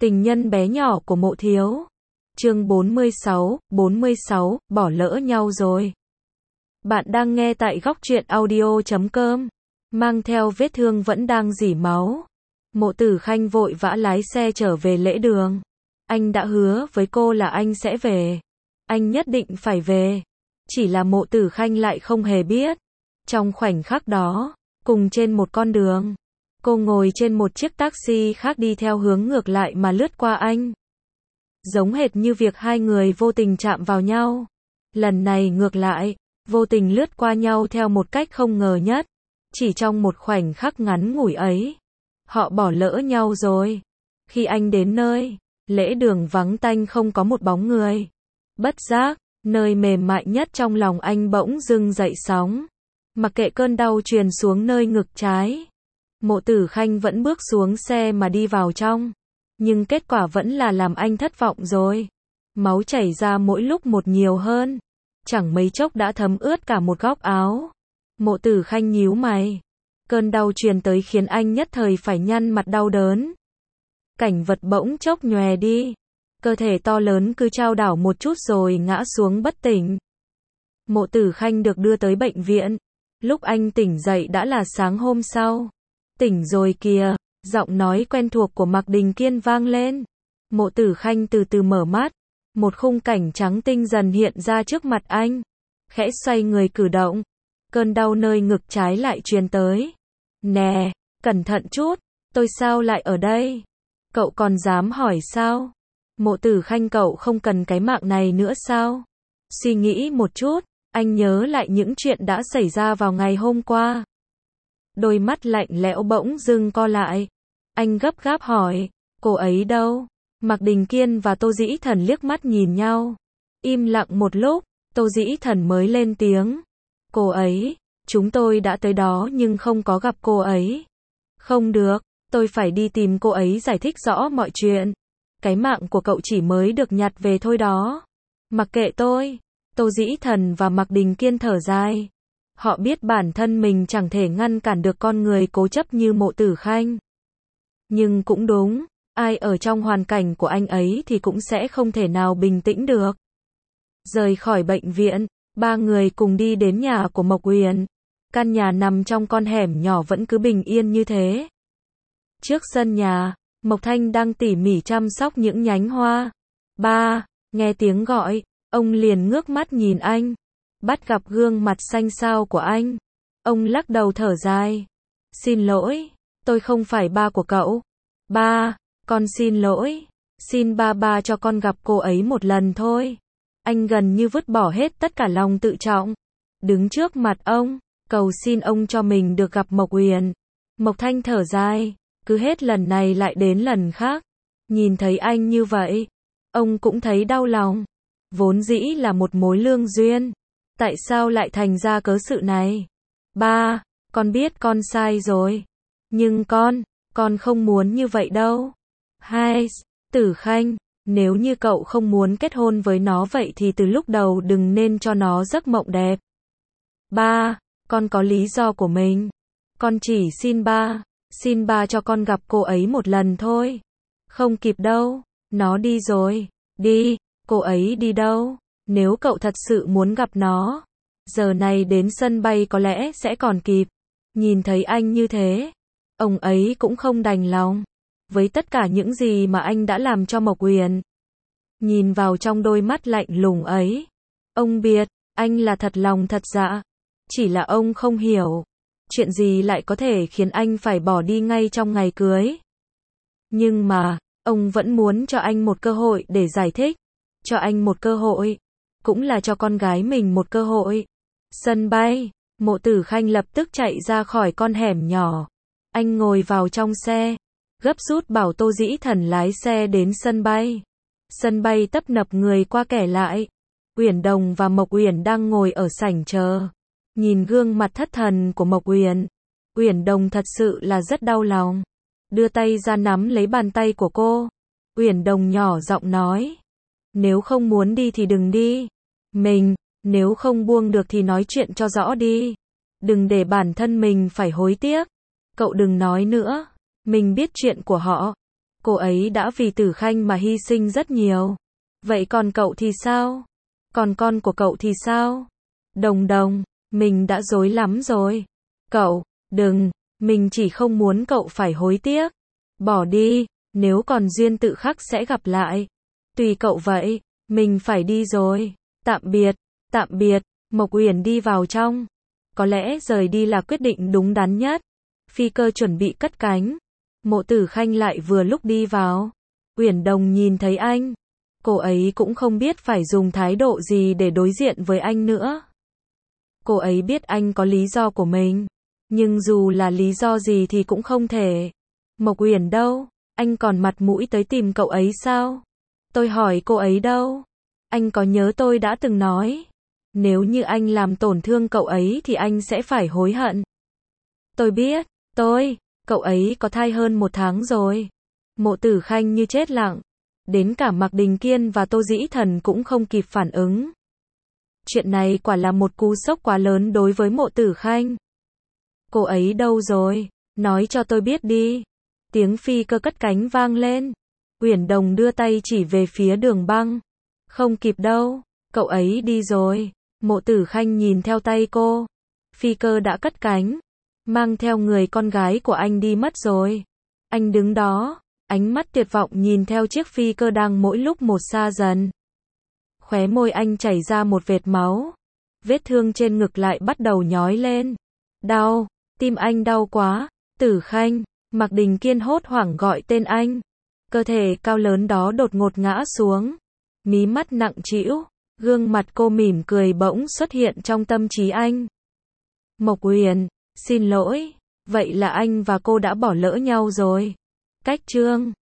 Tình nhân bé nhỏ của Mộ Thiếu. Chương 46, bỏ lỡ nhau rồi. Bạn đang nghe tại góc truyện audio.com. Mang theo vết thương vẫn đang rỉ máu. Mộ Tử Khanh vội vã lái xe trở về lễ đường. Anh đã hứa với cô là anh sẽ về. Anh nhất định phải về. Chỉ là Mộ Tử Khanh lại không hề biết. Trong khoảnh khắc đó, cùng trên một con đường, cô ngồi trên một chiếc taxi khác đi theo hướng ngược lại mà lướt qua anh. Giống hệt như việc hai người vô tình chạm vào nhau. Lần này ngược lại, vô tình lướt qua nhau theo một cách không ngờ nhất. Chỉ trong một khoảnh khắc ngắn ngủi ấy, họ bỏ lỡ nhau rồi. Khi anh đến nơi, lễ đường vắng tanh không có một bóng người. Bất giác, nơi mềm mại nhất trong lòng anh bỗng dưng dậy sóng. Mặc kệ cơn đau truyền xuống nơi ngực trái, Mộ Tử Khanh vẫn bước xuống xe mà đi vào trong. Nhưng kết quả vẫn là làm anh thất vọng rồi. Máu chảy ra mỗi lúc một nhiều hơn. Chẳng mấy chốc đã thấm ướt cả một góc áo. Mộ Tử Khanh nhíu mày. Cơn đau truyền tới khiến anh nhất thời phải nhăn mặt đau đớn. Cảnh vật bỗng chốc nhòe đi. Cơ thể to lớn cứ chao đảo một chút rồi ngã xuống bất tỉnh. Mộ Tử Khanh được đưa tới bệnh viện. Lúc anh tỉnh dậy đã là sáng hôm sau. Tỉnh rồi kìa, giọng nói quen thuộc của Mạc Đình Kiên vang lên. Mộ Tử Khanh từ từ mở mắt. Một khung cảnh trắng tinh dần hiện ra trước mặt anh. Khẽ xoay người cử động. Cơn đau nơi ngực trái lại truyền tới. Nè, cẩn thận chút, tôi sao lại ở đây? Cậu còn dám hỏi sao? Mộ Tử Khanh, cậu không cần cái mạng này nữa sao? Suy nghĩ một chút, anh nhớ lại những chuyện đã xảy ra vào ngày hôm qua. Đôi mắt lạnh lẽo bỗng dưng co lại. Anh gấp gáp hỏi, cô ấy đâu? Mạc Đình Kiên và Tô Dĩ Thần liếc mắt nhìn nhau. Im lặng một lúc, Tô Dĩ Thần mới lên tiếng. Cô ấy, chúng tôi đã tới đó nhưng không có gặp cô ấy. Không được, tôi phải đi tìm cô ấy giải thích rõ mọi chuyện. Cái mạng của cậu chỉ mới được nhặt về thôi đó. Mặc kệ tôi. Tô Dĩ Thần và Mạc Đình Kiên thở dài. Họ biết bản thân mình chẳng thể ngăn cản được con người cố chấp như Mộ Tử Khanh. Nhưng cũng đúng, ai ở trong hoàn cảnh của anh ấy thì cũng sẽ không thể nào bình tĩnh được. Rời khỏi bệnh viện, ba người cùng đi đến nhà của Mộc Uyển. Căn nhà nằm trong con hẻm nhỏ vẫn cứ bình yên như thế. Trước sân nhà, Mộc Thanh đang tỉ mỉ chăm sóc những nhánh hoa. Ba, nghe tiếng gọi, ông liền ngước mắt nhìn anh. Bắt gặp gương mặt xanh xao của anh, ông lắc đầu thở dài. Xin lỗi, tôi không phải ba của cậu. Ba, con xin lỗi. Xin ba cho con gặp cô ấy một lần thôi. Anh gần như vứt bỏ hết tất cả lòng tự trọng. Đứng trước mặt ông, cầu xin ông cho mình được gặp Mộc Uyển. Mộc Thanh thở dài, cứ hết lần này lại đến lần khác. Nhìn thấy anh như vậy, ông cũng thấy đau lòng. Vốn dĩ là một mối lương duyên. Tại sao lại thành ra cớ sự này? Ba, con biết con sai rồi. Nhưng con không muốn như vậy đâu. Hai, Tử Khanh, nếu như cậu không muốn kết hôn với nó vậy thì từ lúc đầu đừng nên cho nó giấc mộng đẹp. Ba, con có lý do của mình. Con chỉ xin ba cho con gặp cô ấy một lần thôi. Không kịp đâu, nó đi rồi. Đi, cô ấy đi đâu? Nếu cậu thật sự muốn gặp nó, giờ này đến sân bay có lẽ sẽ còn kịp. Nhìn thấy anh như thế, ông ấy cũng không đành lòng. Với tất cả những gì mà anh đã làm cho Mộc Uyển. Nhìn vào trong đôi mắt lạnh lùng ấy, ông biết, anh là thật lòng thật dạ. Chỉ là ông không hiểu, chuyện gì lại có thể khiến anh phải bỏ đi ngay trong ngày cưới. Nhưng mà, ông vẫn muốn cho anh một cơ hội để giải thích. Cho anh một cơ hội. Cũng là cho con gái mình một cơ hội. Sân bay, Mộ Tử Khanh lập tức chạy ra khỏi con hẻm nhỏ. Anh ngồi vào trong xe, gấp rút bảo Tô Dĩ Thần lái xe đến sân bay. Sân bay tấp nập người qua kẻ lại. Uyển Đồng và Mộc Uyển đang ngồi ở sảnh chờ. Nhìn gương mặt thất thần của Mộc Uyển, Uyển Đồng thật sự là rất đau lòng. Đưa tay ra nắm lấy bàn tay của cô. Uyển Đồng nhỏ giọng nói. Nếu không muốn đi thì đừng đi. Nếu không buông được thì nói chuyện cho rõ đi. Đừng để bản thân mình phải hối tiếc. Cậu đừng nói nữa. Mình biết chuyện của họ. Cô ấy đã vì Tử Khanh mà hy sinh rất nhiều. Vậy còn cậu thì sao? Còn con của cậu thì sao? Đồng Đồng, mình đã rối lắm rồi. Cậu, đừng, mình chỉ không muốn cậu phải hối tiếc. Bỏ đi, nếu còn duyên tự khắc sẽ gặp lại. Tùy cậu vậy, mình phải đi rồi. Tạm biệt, tạm biệt. Mộc Uyển đi vào trong. Có lẽ rời đi là quyết định đúng đắn nhất. Phi cơ chuẩn bị cất cánh. Mộ Tử Khanh lại vừa lúc đi vào. Uyển Đồng nhìn thấy anh. Cô ấy cũng không biết phải dùng thái độ gì để đối diện với anh nữa. Cô ấy biết anh có lý do của mình. Nhưng dù là lý do gì thì cũng không thể. Mộc Uyển đâu? Anh còn mặt mũi tới tìm cậu ấy sao? Tôi hỏi cô ấy đâu? Anh có nhớ tôi đã từng nói. Nếu như anh làm tổn thương cậu ấy thì anh sẽ phải hối hận. Tôi biết, cậu ấy có thai hơn 1 tháng rồi. Mộ Tử Khanh như chết lặng. Đến cả Mạc Đình Kiên và Tô Dĩ Thần cũng không kịp phản ứng. Chuyện này quả là một cú sốc quá lớn đối với Mộ Tử Khanh. Cô ấy đâu rồi? Nói cho tôi biết đi. Tiếng phi cơ cất cánh vang lên. Uyển Đồng đưa tay chỉ về phía Đường Băng. Không kịp đâu, cậu ấy đi rồi. Mộ Tử Khanh nhìn theo tay cô. Phi cơ đã cất cánh. Mang theo người con gái của anh đi mất rồi. Anh đứng đó, ánh mắt tuyệt vọng nhìn theo chiếc phi cơ đang mỗi lúc một xa dần. Khóe môi anh chảy ra một vệt máu. Vết thương trên ngực lại bắt đầu nhói lên. Đau, tim anh đau quá. Tử Khanh, Mạc Đình Kiên hốt hoảng gọi tên anh. Cơ thể cao lớn đó đột ngột ngã xuống. Mí mắt nặng trĩu, gương mặt cô mỉm cười bỗng xuất hiện trong tâm trí anh. Mộc Uyển, xin lỗi, vậy là anh và cô đã bỏ lỡ nhau rồi. Cách chương